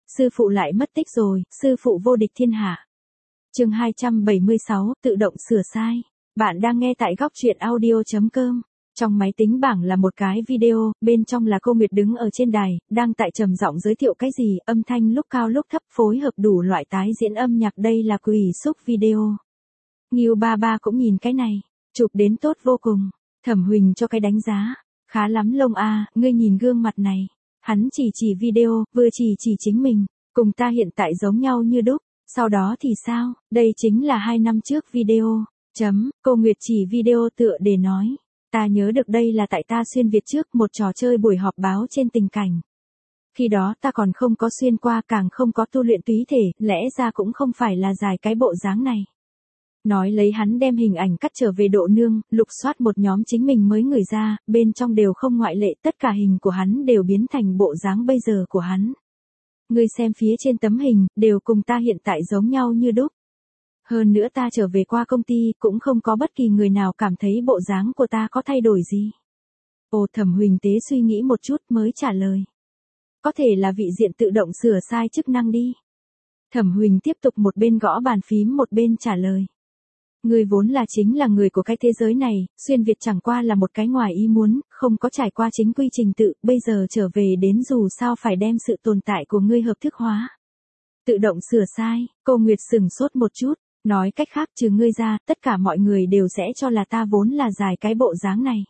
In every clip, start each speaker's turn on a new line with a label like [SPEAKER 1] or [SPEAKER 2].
[SPEAKER 1] Sư phụ lại mất tích rồi, sư phụ vô địch thiên hạ. Chương 276, tự động sửa sai. Bạn đang nghe tại góc truyện audio.com. Trong máy tính bảng là một cái video, bên trong là cô Nguyệt đứng ở trên đài, đang tại trầm giọng giới thiệu cái gì, âm thanh lúc cao lúc thấp phối hợp đủ loại tái diễn âm nhạc, đây là quỷ xúc video. Ngưu ba ba cũng nhìn cái này, chụp đến tốt vô cùng. Thẩm Huỳnh cho cái đánh giá, khá lắm Lông a, ngươi nhìn gương mặt này. Hắn chỉ video, vừa chỉ chính mình, cùng ta hiện tại giống nhau như đúc, sau đó thì sao, đây chính là 2 năm trước video. Cô Nguyệt chỉ video tựa để nói, ta nhớ được đây là tại ta xuyên Việt trước một trò chơi buổi họp báo trên tình cảnh. Khi đó ta còn không có xuyên qua, càng không có tu luyện túy thể, lẽ ra cũng không phải là dài cái bộ dáng này. Nói lấy hắn đem hình ảnh cắt trở về độ nương, lục soát một nhóm chính mình mới gửi ra, bên trong đều không ngoại lệ, tất cả hình của hắn đều biến thành bộ dáng bây giờ của hắn. Ngươi xem phía trên tấm hình, đều cùng ta hiện tại giống nhau như đúc. Hơn nữa ta trở về qua công ty, cũng không có bất kỳ người nào cảm thấy bộ dáng của ta có thay đổi gì. Ồ, Thẩm Huỳnh tế suy nghĩ một chút mới trả lời. Có thể là vị diện tự động sửa sai chức năng đi. Thẩm Huỳnh tiếp tục một bên gõ bàn phím một bên trả lời. Ngươi vốn là chính là người của cái thế giới này, xuyên Việt chẳng qua là một cái ngoài ý muốn, không có trải qua chính quy trình tự, bây giờ trở về đến dù sao phải đem sự tồn tại của ngươi hợp thức hóa. Tự động sửa sai, cô Nguyệt sửng sốt một chút, nói cách khác trừ ngươi ra, tất cả mọi người đều sẽ cho là ta vốn là dài cái bộ dáng này.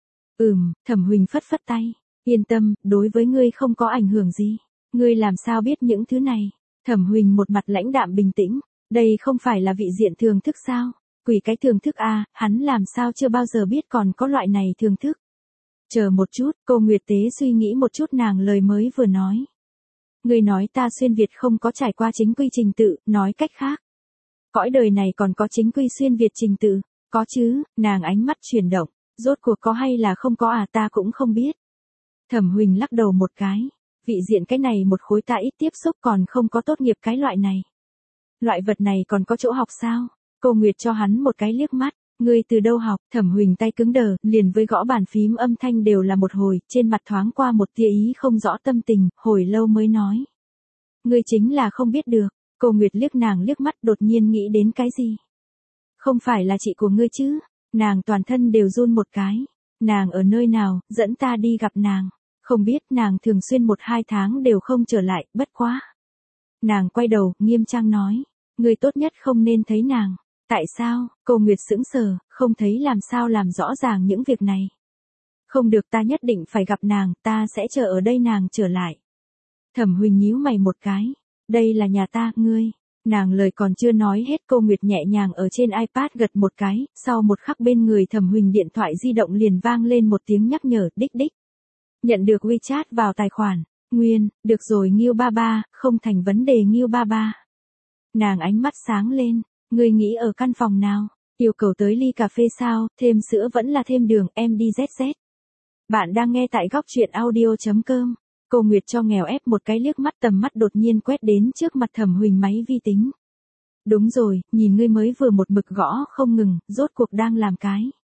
[SPEAKER 1] Thẩm Huỳnh phất phất tay, yên tâm, đối với ngươi không có ảnh hưởng gì. Ngươi làm sao biết những thứ này? Thẩm Huỳnh một mặt lãnh đạm bình tĩnh, đây không phải là vị diện thường thức sao? Quỷ cái thường thức a, hắn làm sao chưa bao giờ biết còn có loại này thường thức. Chờ một chút, cô Nguyệt tế suy nghĩ một chút nàng lời mới vừa nói. Ngươi nói ta xuyên Việt không có trải qua chính quy trình tự, nói cách khác. Cõi đời này còn có chính quy xuyên Việt trình tự, có chứ, nàng ánh mắt chuyển động, rốt cuộc có hay là không có à, ta cũng không biết. Thẩm Huỳnh lắc đầu một cái, vị diện cái này một khối ta ít tiếp xúc, còn không có tốt nghiệp cái loại này. Loại vật này còn có chỗ học sao? Cô Nguyệt cho hắn một cái liếc mắt, ngươi từ đâu học? Thẩm Huỳnh tay cứng đờ, liền với gõ bàn phím âm thanh đều là một hồi, trên mặt thoáng qua một tia ý không rõ tâm tình, hồi lâu mới nói. Ngươi chính là không biết được. Cô Nguyệt liếc nàng liếc mắt, đột nhiên nghĩ đến cái gì? Không phải là chị của ngươi chứ? Nàng toàn thân đều run một cái. Nàng ở nơi nào, dẫn ta đi gặp nàng. Không biết, nàng thường xuyên 1-2 tháng đều không trở lại, bất quá. Nàng quay đầu, nghiêm trang nói. Ngươi tốt nhất không nên thấy nàng. Tại sao? Cô Nguyệt sững sờ, không thấy làm sao làm rõ ràng những việc này. Không được, ta nhất định phải gặp nàng, ta sẽ chờ ở đây nàng trở lại. Thẩm Huỳnh nhíu mày một cái. Đây là nhà ta, ngươi. Nàng lời còn chưa nói hết, cô Nguyệt nhẹ nhàng ở trên iPad gật một cái, sau một khắc bên người Thẩm Huỳnh điện thoại di động liền vang lên một tiếng nhắc nhở, đích đích. Nhận được WeChat vào tài khoản. Nguyên, được rồi Ngưu ba ba, không thành vấn đề Ngưu ba ba. Nàng ánh mắt sáng lên, ngươi nghĩ ở căn phòng nào? Yêu cầu tới ly cà phê sao, thêm sữa vẫn là thêm đường, em đi ZZ. Bạn đang nghe tại góc truyện audio.com. Cô Nguyệt cho nghèo ép một cái liếc mắt, tầm mắt đột nhiên quét đến trước mặt Thẩm Huỳnh máy vi tính. Đúng rồi, nhìn ngươi mới vừa một mực gõ không ngừng, rốt cuộc đang làm cái.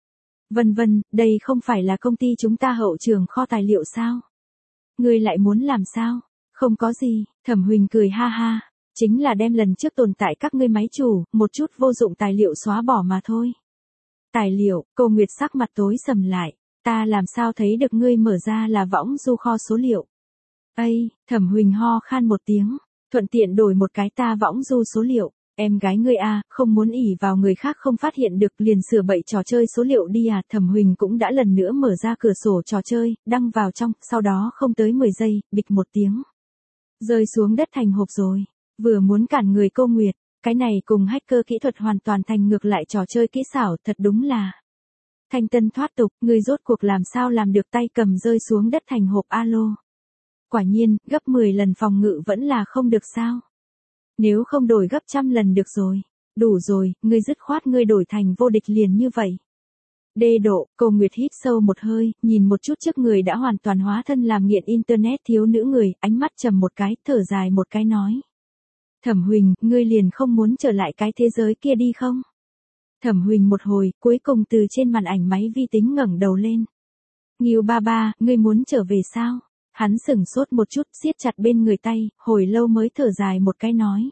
[SPEAKER 1] Vân, đây không phải là công ty chúng ta hậu trường kho tài liệu sao? Ngươi lại muốn làm sao? Không có gì, Thẩm Huỳnh cười ha ha, chính là đem lần trước tồn tại các ngươi máy chủ, một chút vô dụng tài liệu xóa bỏ mà thôi. Tài liệu, cô Nguyệt sắc mặt tối sầm lại, ta làm sao thấy được ngươi mở ra là võng du kho số liệu. Ây, Thẩm Huỳnh ho khan một tiếng, thuận tiện đổi một cái ta võng du số liệu, em gái ngươi a, không muốn ỷ vào người khác không phát hiện được liền sửa bậy trò chơi số liệu đi à. Thẩm Huỳnh cũng đã lần nữa mở ra cửa sổ trò chơi, đăng vào trong, sau đó không tới 10 giây, bịch một tiếng. Rơi xuống đất thành hộp rồi, vừa muốn cản người cô Nguyệt, cái này cùng hacker kỹ thuật hoàn toàn thành ngược lại trò chơi kỹ xảo, thật đúng là. Thanh tân thoát tục, ngươi rốt cuộc làm sao làm được tay cầm rơi xuống đất thành hộp alo. Quả nhiên, gấp 10 lần phòng ngự vẫn là không được sao. Nếu không đổi gấp 100 lần được rồi. Đủ rồi, ngươi dứt khoát ngươi đổi thành vô địch liền như vậy. Đê độ, cô Nguyệt hít sâu một hơi, nhìn một chút trước người đã hoàn toàn hóa thân làm nghiện internet thiếu nữ người, ánh mắt trầm một cái, thở dài một cái nói. Thẩm Huỳnh, ngươi liền không muốn trở lại cái thế giới kia đi không? Thẩm Huỳnh một hồi, cuối cùng từ trên màn ảnh máy vi tính ngẩng đầu lên. Ngưu ba ba, ngươi muốn trở về sao? Hắn sửng sốt một chút, siết chặt bên người tay, hồi lâu mới thở dài một cái nói.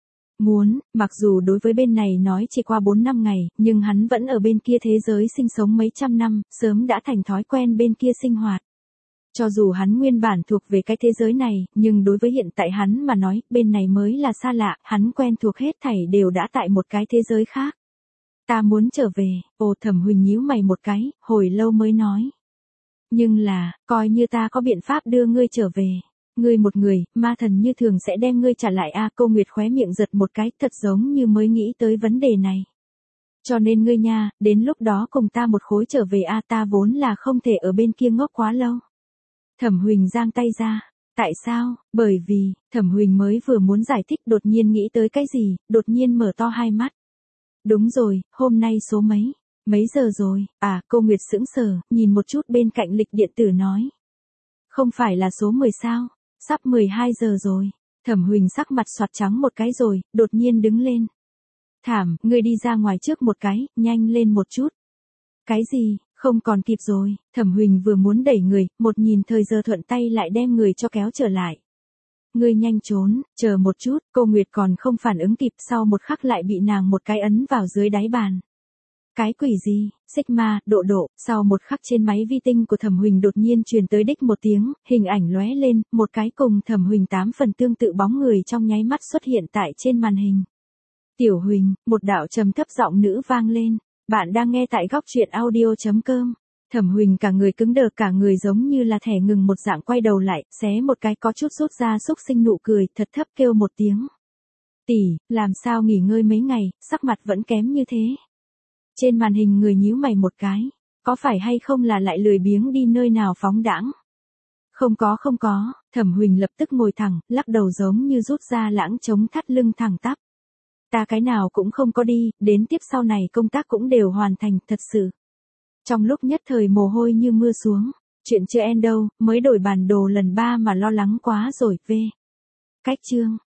[SPEAKER 1] Muốn, mặc dù đối với bên này nói chỉ qua 4 năm ngày, nhưng hắn vẫn ở bên kia thế giới sinh sống mấy trăm năm, sớm đã thành thói quen bên kia sinh hoạt. Cho dù hắn nguyên bản thuộc về cái thế giới này, nhưng đối với hiện tại hắn mà nói, bên này mới là xa lạ, hắn quen thuộc hết thảy đều đã tại một cái thế giới khác. Ta muốn trở về, Thẩm Huỳnh nhíu mày một cái, hồi lâu mới nói. Nhưng là, coi như ta có biện pháp đưa ngươi trở về. Ngươi một người, ma thần như thường sẽ đem ngươi trả lại Cô Nguyệt khóe miệng giật một cái, thật giống như mới nghĩ tới vấn đề này. Cho nên ngươi nha, đến lúc đó cùng ta một khối trở về ta vốn là không thể ở bên kia ngốc quá lâu. Thẩm Huỳnh giang tay ra. Tại sao? Bởi vì, Thẩm Huỳnh mới vừa muốn giải thích đột nhiên nghĩ tới cái gì, đột nhiên mở to hai mắt. Đúng rồi, hôm nay số mấy? Mấy giờ rồi? Cô Nguyệt sững sờ, nhìn một chút bên cạnh lịch điện tử nói. Không phải là số 10 sao? Sắp 12 giờ rồi. Thẩm Huỳnh sắc mặt xoạt trắng một cái rồi, đột nhiên đứng lên. Thảm, ngươi đi ra ngoài trước một cái, nhanh lên một chút. Cái gì? Không còn kịp rồi. Thẩm Huỳnh vừa muốn đẩy người, một nhìn thời giờ thuận tay lại đem người cho kéo trở lại. Ngươi nhanh trốn, chờ một chút, cô Nguyệt còn không phản ứng kịp, sau một khắc lại bị nàng một cái ấn vào dưới đáy bàn. Cái quỷ gì? Sigma, độ, sau một khắc trên máy vi tinh của Thẩm Huỳnh đột nhiên truyền tới đích một tiếng, hình ảnh lóe lên, một cái cùng Thẩm Huỳnh 8 phần tương tự bóng người trong nháy mắt xuất hiện tại trên màn hình. Tiểu Huỳnh, một đạo trầm thấp giọng nữ vang lên, bạn đang nghe tại góc truyện audio.com. Thẩm Huỳnh cả người cứng đờ, cả người giống như là thẻ ngừng một dạng, quay đầu lại, xé một cái có chút rút ra xúc sinh nụ cười, thật thấp kêu một tiếng. Tỷ, làm sao nghỉ ngơi mấy ngày, sắc mặt vẫn kém như thế. Trên màn hình người nhíu mày một cái, có phải hay không là lại lười biếng đi nơi nào phóng đãng? Không có, Thẩm Huỳnh lập tức ngồi thẳng, lắc đầu giống như rút ra lãng chống thắt lưng thẳng tắp. Ta cái nào cũng không có đi, đến tiếp sau này công tác cũng đều hoàn thành, thật sự. Trong lúc nhất thời mồ hôi như mưa xuống, chuyện chưa end đâu, mới đổi bản đồ lần 3 mà lo lắng quá rồi, Cách chương